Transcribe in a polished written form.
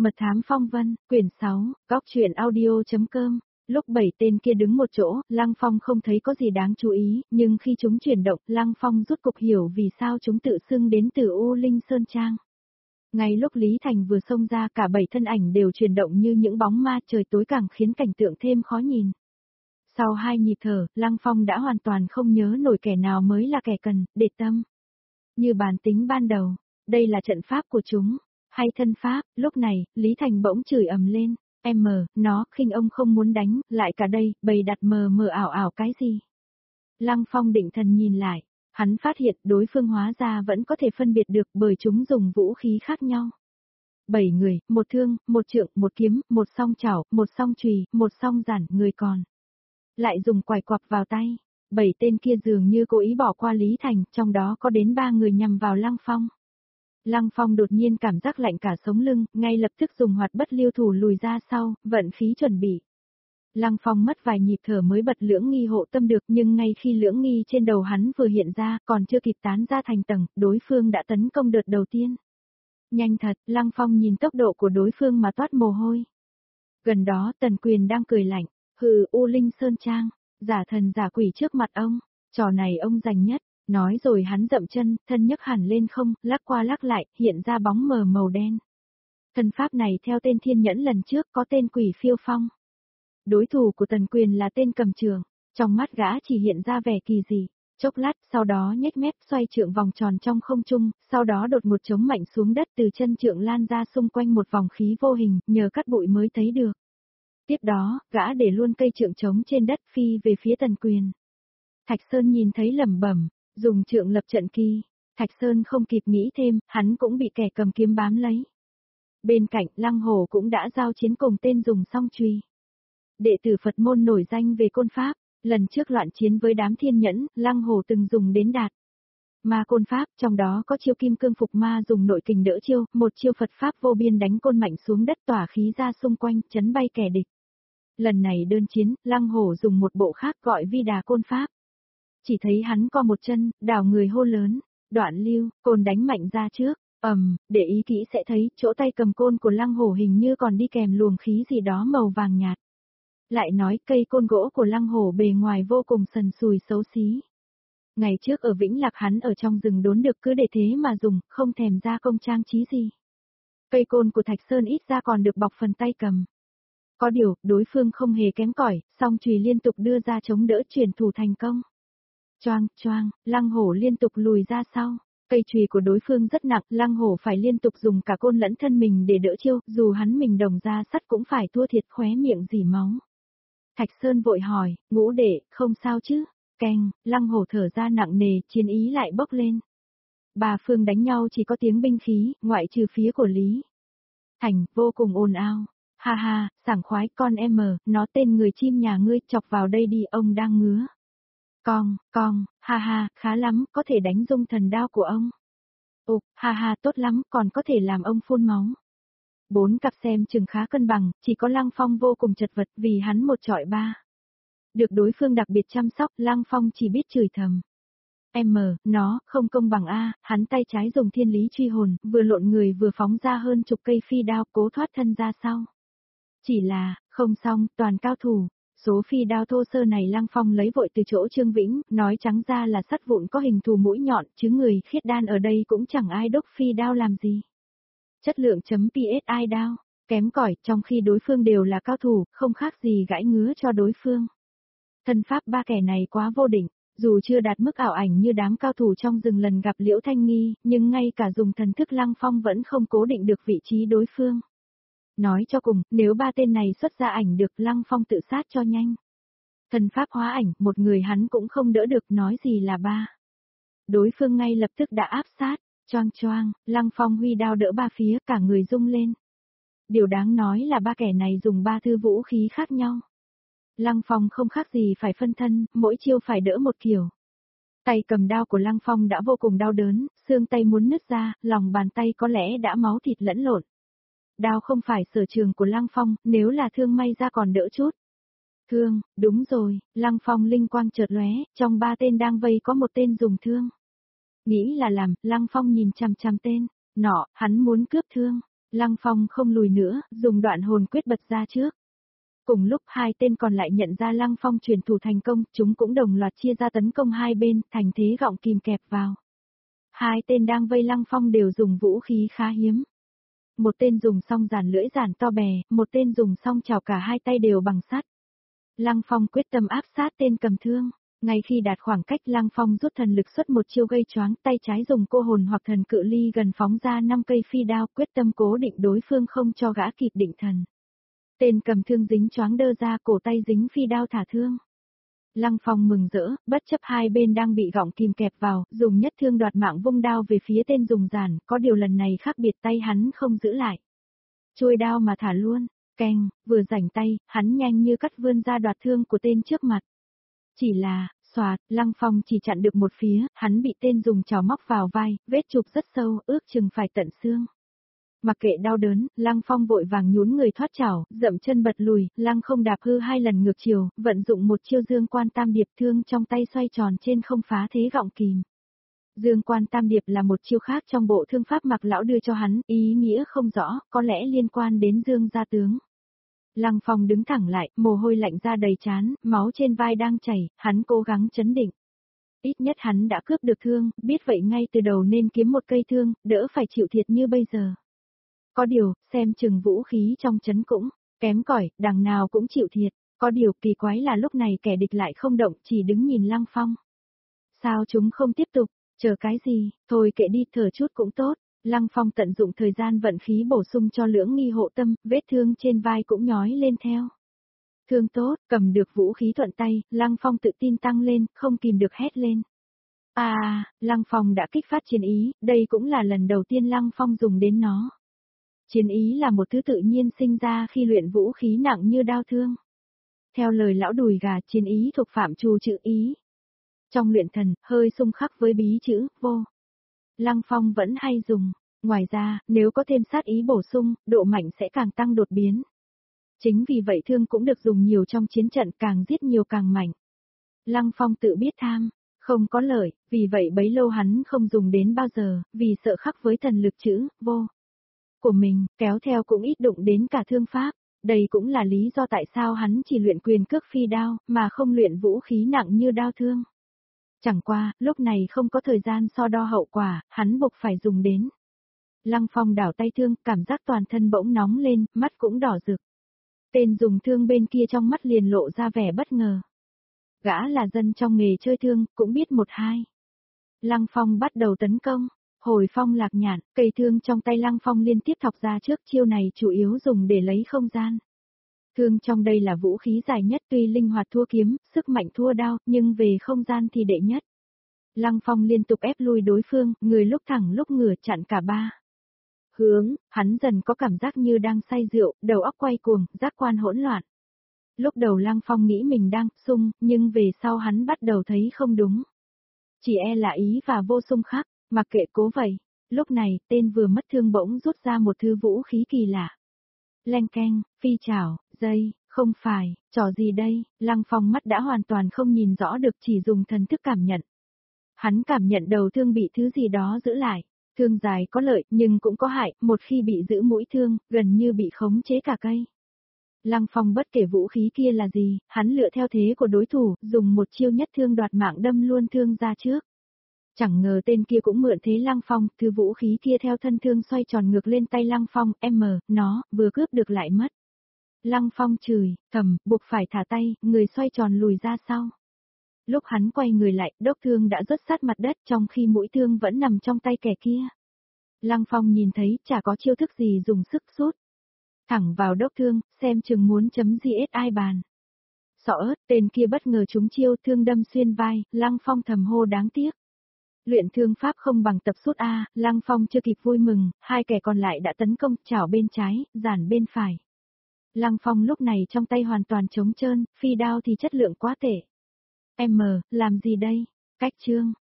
Mật thám phong vân, quyển 6, góc truyện audio.com. Lúc 7 tên kia đứng một chỗ, Lăng Phong không thấy có gì đáng chú ý, nhưng khi chúng chuyển động, Lăng Phong rốt cục hiểu vì sao chúng tự xưng đến từ U Linh Sơn Trang. Ngay lúc Lý Thành vừa xông ra, cả 7 thân ảnh đều chuyển động như những bóng ma, trời tối càng khiến cảnh tượng thêm khó nhìn. Sau 2 nhịp thở, Lăng Phong đã hoàn toàn không nhớ nổi kẻ nào mới là kẻ cần, để tâm. Như bản tính ban đầu, đây là trận pháp của chúng, hay thân pháp. Lúc này, Lý Thành bỗng chửi ầm lên, nó, khinh ông không muốn đánh, lại cả đây, bày đặt mờ mờ ảo ảo cái gì. Lăng Phong định thần nhìn lại, hắn phát hiện đối phương hóa ra vẫn có thể phân biệt được bởi chúng dùng vũ khí khác nhau. 7 người, một thương, một trượng, một kiếm, một song chảo, một song chùy, một song giản, người còn lại dùng quải quặp vào tay. 7 tên kia dường như cố ý bỏ qua Lý Thành, trong đó có đến 3 người nhằm vào Lăng Phong. Lăng Phong đột nhiên cảm giác lạnh cả sống lưng, ngay lập tức dùng hoạt bất lưu thủ lùi ra sau, vận khí chuẩn bị. Lăng Phong mất vài nhịp thở mới bật lưỡng nghi hộ tâm được, nhưng ngay khi lưỡng nghi trên đầu hắn vừa hiện ra, còn chưa kịp tán ra thành tầng, đối phương đã tấn công đợt đầu tiên. Nhanh thật, Lăng Phong nhìn tốc độ của đối phương mà toát mồ hôi. Gần đó Tần Quyền đang cười lạnh, hừ, U Linh Sơn Trang, giả thần giả quỷ trước mặt ông, trò này ông giành nhất. Nói rồi hắn dậm chân, thân nhấc hẳn lên không, lắc qua lắc lại, hiện ra bóng mờ màu đen. Thân pháp này theo tên thiên nhẫn lần trước có tên Quỷ Phiêu Phong. Đối thủ của Tần Quyền là tên Cầm Trường, trong mắt gã chỉ hiện ra vẻ kỳ dị, chốc lát sau đó nhếch mép xoay trượng vòng tròn trong không trung, sau đó đột một chống mạnh xuống đất, từ chân trượng lan ra xung quanh một vòng khí vô hình, nhờ cắt bụi mới thấy được. Tiếp đó, gã để luôn cây trượng trống trên đất phi về phía Tần Quyền. Thạch Sơn nhìn thấy lẩm bẩm, dùng trượng lập trận kỳ. Thạch Sơn không kịp nghĩ thêm, hắn cũng bị kẻ cầm kiếm bám lấy. Bên cạnh, Lăng Hổ cũng đã giao chiến cùng tên dùng song chùy. Đệ tử Phật môn nổi danh về côn pháp, lần trước loạn chiến với đám thiên nhẫn, Lăng Hổ từng dùng đến đạt ma côn pháp, trong đó có chiêu kim cương phục ma dùng nội kình đỡ chiêu, một chiêu Phật pháp vô biên đánh côn mạnh xuống đất tỏa khí ra xung quanh, chấn bay kẻ địch. Lần này đơn chiến, Lăng Hổ dùng một bộ khác gọi Vi Đà côn pháp. Chỉ thấy hắn co một chân, đảo người hô lớn, Đoạn Lưu, côn đánh mạnh ra trước, để ý kỹ sẽ thấy, chỗ tay cầm côn của Lăng Hổ hình như còn đi kèm luồng khí gì đó màu vàng nhạt. Lại nói cây côn gỗ của Lăng Hổ bề ngoài vô cùng sần sùi xấu xí. Ngày trước ở Vĩnh Lạc hắn ở trong rừng đốn được cứ để thế mà dùng, không thèm ra công trang trí gì. Cây côn của Thạch Sơn ít ra còn được bọc phần tay cầm. Có điều, đối phương không hề kém cỏi, song chùy liên tục đưa ra chống đỡ, chuyển thủ thành công. Choang, choang, Lăng Hổ liên tục lùi ra sau. Cây chùy của đối phương rất nặng, Lăng Hổ phải liên tục dùng cả côn lẫn thân mình để đỡ chiêu, dù hắn mình đồng ra sắt cũng phải thua thiệt, khóe miệng rỉ máu. Thạch Sơn vội hỏi, Ngũ đệ, không sao chứ? Keng, Lăng Hổ thở ra nặng nề, chiến ý lại bốc lên. Ba phương đánh nhau chỉ có tiếng binh khí, ngoại trừ phía của Lý Thành, vô cùng ồn ào. Ha ha, sảng khoái, con em nó tên người chim nhà ngươi, chọc vào đây đi, ông đang ngứa. Con, ha ha, khá lắm, có thể đánh rung thần đao của ông. Ha ha, tốt lắm, còn có thể làm ông phun máu. 4 cặp xem chừng khá cân bằng, chỉ có Lăng Phong vô cùng chật vật vì hắn một chọi 3. Được đối phương đặc biệt chăm sóc, Lăng Phong chỉ biết chửi thầm. Nó, không công bằng a, hắn tay trái dùng thiên lý truy hồn, vừa lộn người vừa phóng ra hơn chục cây phi đao cố thoát thân ra sau. Chỉ là, không xong, toàn cao thủ. Số phi đao thô sơ này Lăng Phong lấy vội từ chỗ Trương Vĩnh, nói trắng ra là sắt vụn có hình thù mũi nhọn, chứ người khiết đan ở đây cũng chẳng ai đúc phi đao làm gì. Chất lượng .psi đao, kém cỏi, trong khi đối phương đều là cao thủ, không khác gì gãi ngứa cho đối phương. Thân pháp ba kẻ này quá vô định, dù chưa đạt mức ảo ảnh như đám cao thủ trong rừng lần gặp Liễu Thanh Nghi, nhưng ngay cả dùng thần thức Lăng Phong vẫn không cố định được vị trí đối phương. Nói cho cùng, nếu ba tên này xuất ra ảnh được, Lăng Phong tự sát cho nhanh. Thần pháp hóa ảnh, một người hắn cũng không đỡ được, nói gì là ba. Đối phương ngay lập tức đã áp sát, choang choang, Lăng Phong huy đao đỡ ba phía, cả người rung lên. Điều đáng nói là ba kẻ này dùng 3 thư vũ khí khác nhau. Lăng Phong không khác gì phải phân thân, mỗi chiêu phải đỡ một kiểu. Tay cầm đao của Lăng Phong đã vô cùng đau đớn, xương tay muốn nứt ra, lòng bàn tay có lẽ đã máu thịt lẫn lộn. Đao không phải sở trường của Lăng Phong, nếu là thương may ra còn đỡ chút. Thương, đúng rồi, Lăng Phong linh quang chợt lóe, trong 3 tên đang vây có một tên dùng thương. Nghĩ là làm, Lăng Phong nhìn chằm chằm tên, hắn muốn cướp thương. Lăng Phong không lùi nữa, dùng đoạn hồn quyết bật ra trước. Cùng lúc hai tên còn lại nhận ra Lăng Phong chuyển thủ thành công, chúng cũng đồng loạt chia ra tấn công hai bên, thành thế gọng kìm kẹp vào. Hai tên đang vây Lăng Phong đều dùng vũ khí khá hiếm. Một tên dùng song giản lưỡi giản to bè, một tên dùng song chảo cả hai tay đều bằng sắt. Lăng Phong quyết tâm áp sát tên cầm thương. Ngay khi đạt khoảng cách, Lăng Phong rút thần lực xuất một chiêu gây choáng, tay trái dùng cô hồn hoặc thần cự ly gần phóng ra 5 cây phi đao, quyết tâm cố định đối phương không cho gã kịp định thần. Tên cầm thương dính choáng đơ ra, cổ tay dính phi đao thả thương. Lăng Phong mừng rỡ, bất chấp hai bên đang bị gọng kìm kẹp vào, dùng nhất thương đoạt mạng vung đao về phía tên dùng giản, có điều lần này khác biệt, tay hắn không giữ lại. Chuôi đao mà thả luôn, keng, vừa rảnh tay, hắn nhanh như cắt vươn ra đoạt thương của tên trước mặt. Chỉ là, xoạt, Lăng Phong chỉ chặn được một phía, hắn bị tên dùng chảo móc vào vai, vết chụp rất sâu, ước chừng phải tận xương. Mặc kệ đau đớn, Lăng Phong vội vàng nhún người thoát chảo, dậm chân bật lùi, Lăng không đạp hư 2 lần ngược chiều, vận dụng một chiêu dương quan tam điệp, thương trong tay xoay tròn trên không phá thế gọng kìm. Dương quan tam điệp là một chiêu khác trong bộ thương pháp Mạc lão đưa cho hắn, ý nghĩa không rõ, có lẽ liên quan đến Dương gia tướng. Lăng Phong đứng thẳng lại, mồ hôi lạnh ra đầy trán, máu trên vai đang chảy, hắn cố gắng trấn định. Ít nhất hắn đã cướp được thương, biết vậy ngay từ đầu nên kiếm một cây thương, đỡ phải chịu thiệt như bây giờ. Có điều, xem chừng vũ khí trong trấn cũng kém cỏi, đằng nào cũng chịu thiệt. Có điều kỳ quái là lúc này kẻ địch lại không động, chỉ đứng nhìn Lăng Phong. Sao chúng không tiếp tục, chờ cái gì, thôi kệ đi, thở chút cũng tốt. Lăng Phong tận dụng thời gian vận khí bổ sung cho lưỡng nghi hộ tâm, vết thương trên vai cũng nhói lên theo. Thương tốt, cầm được vũ khí thuận tay, Lăng Phong tự tin tăng lên, không kìm được hét lên. Lăng Phong đã kích phát chiến ý, đây cũng là lần đầu tiên Lăng Phong dùng đến nó. Chiến ý là một thứ tự nhiên sinh ra khi luyện vũ khí nặng như đao thương. Theo lời lão đùi gà, chiến ý thuộc phạm trù chữ ý. Trong luyện thần, hơi xung khắc với bí chữ, vô. Lăng Phong vẫn hay dùng. Ngoài ra, nếu có thêm sát ý bổ sung, độ mạnh sẽ càng tăng đột biến. Chính vì vậy thương cũng được dùng nhiều trong chiến trận, càng giết nhiều càng mạnh. Lăng Phong tự biết tham, không có lợi, vì vậy bấy lâu hắn không dùng đến bao giờ, vì sợ khắc với thần lực chữ, vô. Của mình, kéo theo cũng ít đụng đến cả thương pháp. Đây cũng là lý do tại sao hắn chỉ luyện quyền cước phi đao, mà không luyện vũ khí nặng như đao thương. Chẳng qua, lúc này không có thời gian so đo hậu quả, hắn buộc phải dùng đến. Lăng Phong đảo tay thương, cảm giác toàn thân bỗng nóng lên, mắt cũng đỏ rực. Tên dùng thương bên kia trong mắt liền lộ ra vẻ bất ngờ. Gã là dân trong nghề chơi thương, cũng biết một hai. Lăng Phong bắt đầu tấn công. Hồi phong lạc nhạn, cây thương trong tay Lăng Phong liên tiếp thọc ra trước, chiêu này chủ yếu dùng để lấy không gian. Thương trong đây là vũ khí dài nhất, tuy linh hoạt thua kiếm, sức mạnh thua đao, nhưng về không gian thì đệ nhất. Lăng Phong liên tục ép lui đối phương, người lúc thẳng lúc ngửa chặn cả ba hướng, hắn dần có cảm giác như đang say rượu, đầu óc quay cuồng, giác quan hỗn loạn. Lúc đầu Lăng Phong nghĩ mình đang sung, nhưng về sau hắn bắt đầu thấy không đúng. Chỉ e là ý và vô xung khắc. Mặc kệ cố vậy, lúc này, tên vừa mất thương bỗng rút ra một thứ vũ khí kỳ lạ. Leng keng, phi chảo, dây, không phải, trò gì đây, Lăng Phong mắt đã hoàn toàn không nhìn rõ được, chỉ dùng thần thức cảm nhận. Hắn cảm nhận đầu thương bị thứ gì đó giữ lại. Thương dài có lợi, nhưng cũng có hại, một khi bị giữ mũi thương, gần như bị khống chế cả cây. Lăng Phong bất kể vũ khí kia là gì, hắn lựa theo thế của đối thủ, dùng một chiêu nhất thương đoạt mạng đâm luôn thương ra trước. Chẳng ngờ tên kia cũng mượn thế Lăng Phong, thứ vũ khí kia theo thân thương xoay tròn ngược lên tay Lăng Phong, nó, vừa cướp được lại mất. Lăng Phong chửi, thầm, buộc phải thả tay, người xoay tròn lùi ra sau. Lúc hắn quay người lại, đốc thương đã rớt sát mặt đất, trong khi mũi thương vẫn nằm trong tay kẻ kia. Lăng Phong nhìn thấy, chả có chiêu thức gì dùng sức sút thẳng vào đốc thương, xem chừng muốn chấm GSI bàn. Sọ ớt, tên kia bất ngờ trúng chiêu, thương đâm xuyên vai, Lăng Phong thầm hô đáng tiếc. Luyện thương pháp không bằng tập sút A, Lăng Phong chưa kịp vui mừng, hai kẻ còn lại đã tấn công, chảo bên trái, giản bên phải. Lăng Phong lúc này trong tay hoàn toàn trống trơn, phi đao thì chất lượng quá tệ. Làm gì đây? Cách chương.